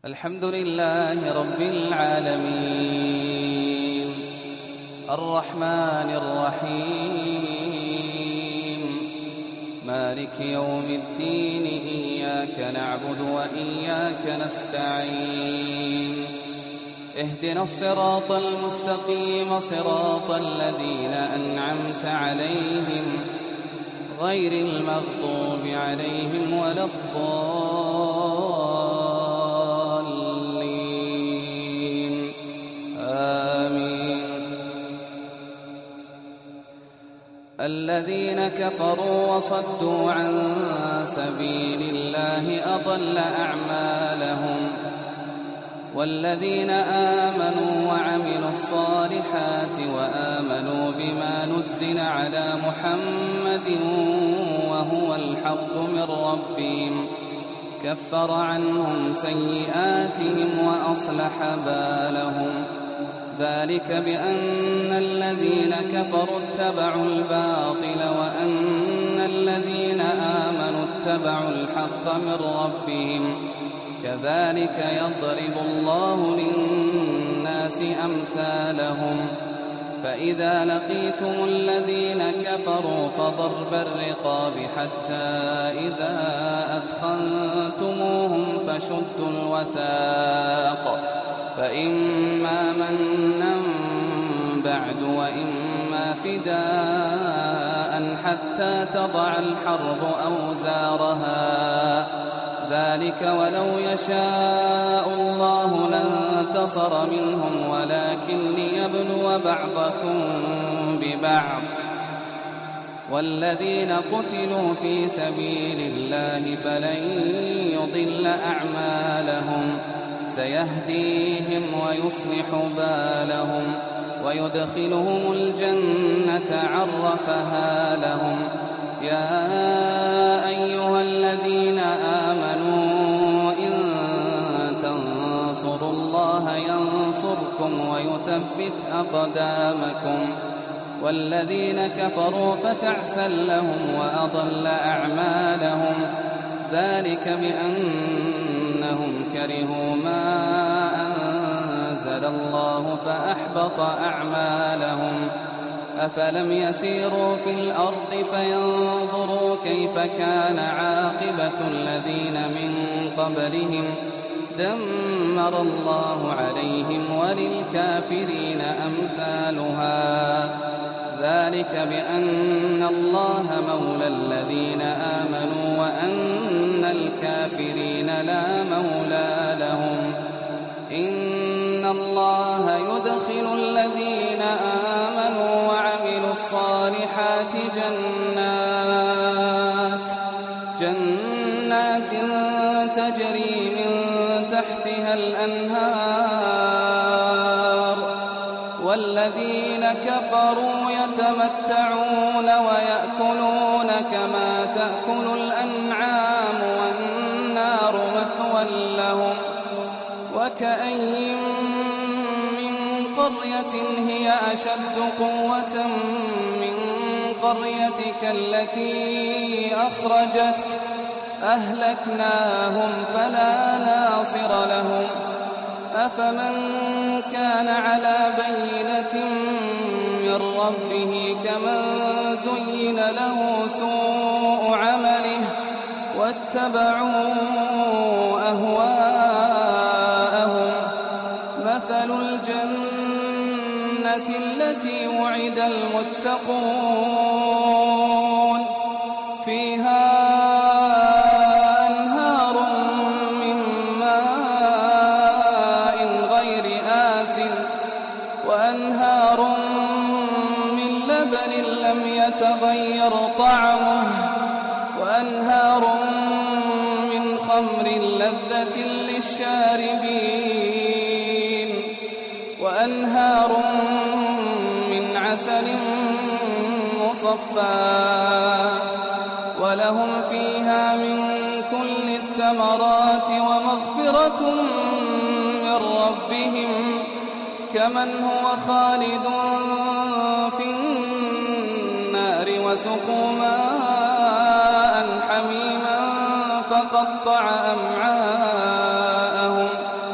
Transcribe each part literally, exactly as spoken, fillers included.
الحمد لله رب العالمين الرحمن الرحيم مالك يوم الدين إياك نعبد وإياك نستعين اهدنا الصراط المستقيم صراط الذين أنعمت عليهم غير المغضوب عليهم ولا الضالين آمين. الذين كفروا وصدوا عن سبيل الله أضل أعمالهم والذين آمنوا وعملوا الصالحات وآمنوا بما نزل على محمد وهو الحق من ربهم كفر عنهم سيئاتهم وأصلح بالهم ذلك بأن الذين كفروا اتبعوا الباطل وأن الذين آمنوا اتبعوا الحق من ربهم كذلك يضرب الله للناس أمثالهم فإذا لقيتم الذين كفروا فضرب الرقاب حتى إذا أثخنتموهم فشدوا الوثاق فإما منا بعد وإما فداء حتى تضع الحرب أوزارها ذلك ولو يشاء الله لانتصر منهم ولكن ليبلو بعضكم ببعض والذين قتلوا في سبيل الله فلن يضل أعمالهم سيهديهم ويصلح بالهم ويدخلهم الجنة عرفها لهم يا أيها الذين آمنوا إن تنصروا الله ينصركم ويثبت أقدامكم والذين كفروا فتعسا لهم وأضل أعمالهم ذلك بأنهم كرهوا ما أنزل الله فأحبط أعمالهم أفلم يسيروا في الأرض فينظروا كيف كان عاقبة الذين من قبلهم دمر الله عليهم وللكافرين أمثالها ذلك بأن الله مولى الذين آمنوا وأن الكافرين لا مولى لهم إن الله يدخل الذين آمنوا وعملوا الصالحات جنات جنات تجري من تحتها الأنهار والذين كفروا يتمتعون ويأكلون كما تأكل الأنعام والنار مثوى لهم وكأين من قرية هي أشد قوة من قريتك التي أخرجتك أهلكناهم فلا ناصر لهم أفمن كان على بينة من ربه كمن زين له سوء عمله واتبعوا أهواءهم مثل الجنة التي وعد المتقون فيها أنهار من ماء غير آسن وأنهار من لبن لم يتغير طعمه وأنهار من خمر لذة للشاربين وأنهار من عسل مصفى ولهم فيها من كل الثمرات ومغفرة من ربهم كمن هو خالد في النار وسقوا ماء حميما فقطع أمعاءهم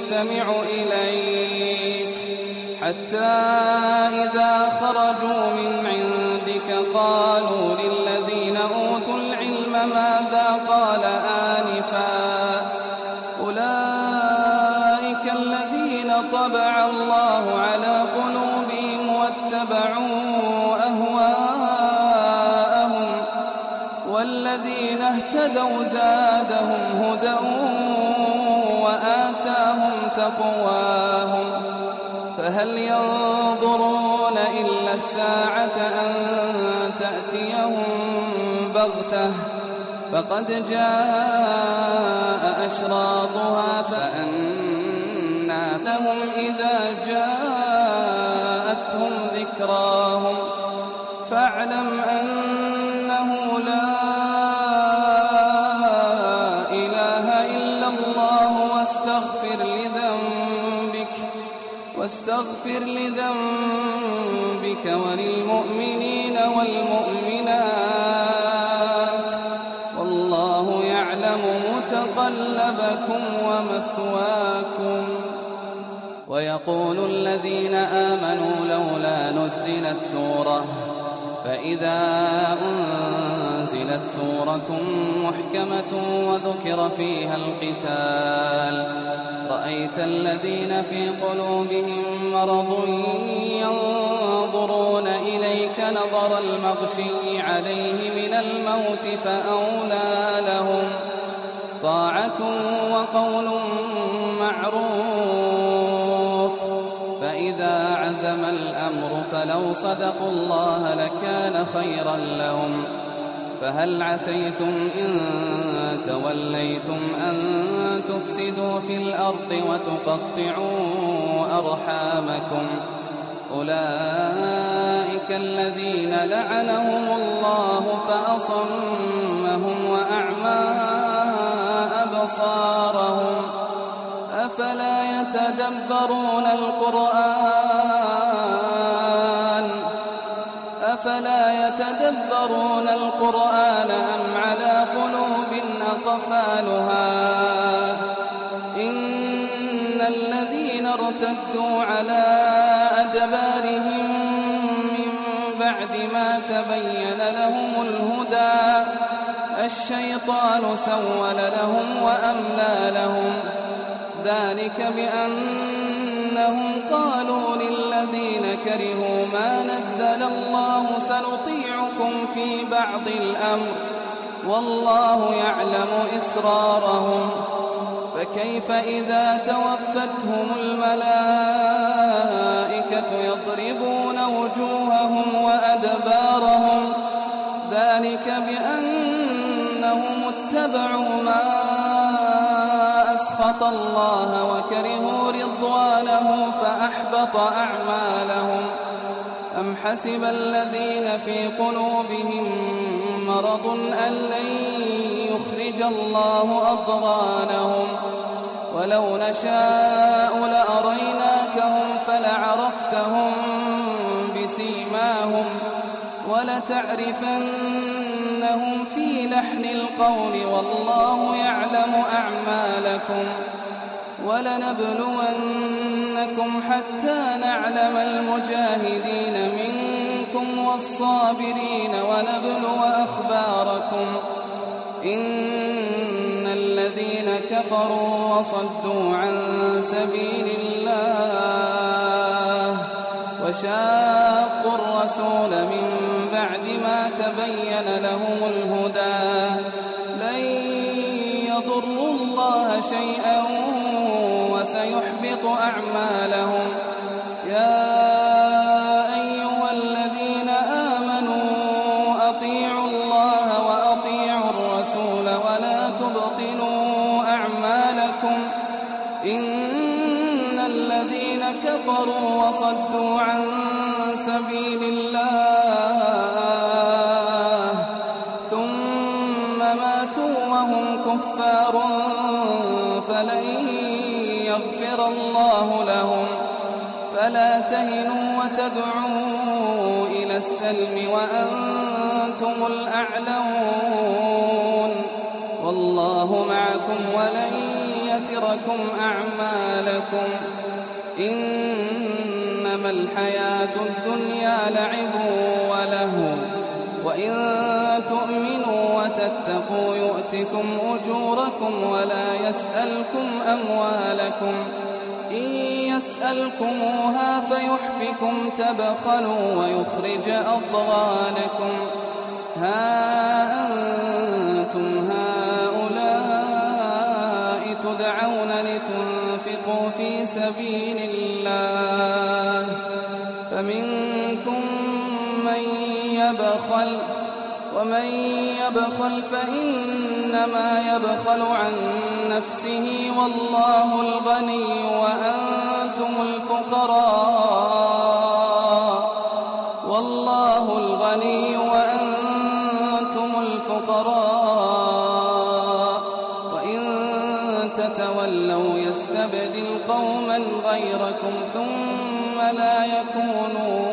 يستمع إليك حتى إذا خرجوا من عندك قالوا للذين أوتوا العلم ماذا قال آنفا أولئك الذين طبع الله على قلوبهم واتبعوا أهواءهم والذين اهتدوا زادهم هدى وآتاهم تقواهم فهل ينظرون إلا الساعة أن تأتيهم بغتة فقد جاء أشراطها فأنى لهم إذا جاءتهم ذكراهم فاعلم أنه لا إله إلا الله واستغفر لذنبك واستغفر لذنبك وللمؤمنين والمؤمنات والله يعلم متقلبكم ومثواكم. ويقول الذين آمنوا لولا نزلت سورة فإذا أنزلت سورة محكمة وذكر فيها القتال رأيت الذين في قلوبهم مرض ينظرون إليك نظر المغشي عليه من الموت فأولى لهم طاعة وقول معروف فإذا عزم الأمر فلو صدقوا الله لكان خيرا لهم فهل عسيتم إن توليتم أن تفسدوا في الأرض وتقطعوا أرحامكم أولئك الذين لعنهم الله فأصمهم وأعمى أبصارهم أفلا يتدبرون القرآن أفلا يتدبرون القرآن أم على قلوب أقفالها إن الذين ارتدوا على أدبارهم من بعد ما تبين لهم الهدى الشيطان سول لهم وأملى لهم ذلك بأنهم قالوا للذين كرهوا ما نزل الله سنطيعكم في بعض الأمر والله يعلم إسرارهم فكيف إذا توفتهم الملائكة يضربون وجوههم وأدبارهم ذلك بأنهم اتبعوا ما أسخط الله وكرهوا رضوانه فأحبط أعمالهم أم حسب الذين في قلوبهم مرض أن لن يخرج الله أضغانهم ولو نشاء لأريناكهم فلعرفتهم بسيماهم ولتعرفنهم في لحن القول والله يعلم أعمالكم ولنبلونكم حتى نعلم المجاهدين منكم والصابرين ونبلو أخباركم إن الذين كفروا وصدوا عن سبيل الله وشاقوا الرسول من بعد ما تبين لهم الهدى لن يضروا الله شيئا وسيحبط أعمالهم يا أيها الذين آمنوا أطيعوا الله وأطيعوا الرسول ولا تبطلوا أعمالكم إن الذين كفروا وصدوا عن سبيل الله ثم ماتوا وهم كفار فلن يغفر الله لهم فلا تهنوا وتدعوا إلى السلم وأنتم الأعلون والله معكم ولن يتركم أعمالكم إنما الحياة الدنيا لعب ولهو وإن تؤمنوا وتتقوا يؤتكم أجوركم ولا يسألكم أموالكم إن يسألكموها فيحفكم تبخلوا ويخرج أضغانكم ها أنتم هؤلاء تدعون لتنفقوا في سبيل الله فمنكم من يبخل ومن يبخل فإنما يبخل عن نفسه والله الغني وأنتم الفقراء والله الغني وأنتم الفقراء وإن تتولوا يستبدل قوما غيركم ثم لا يكونوا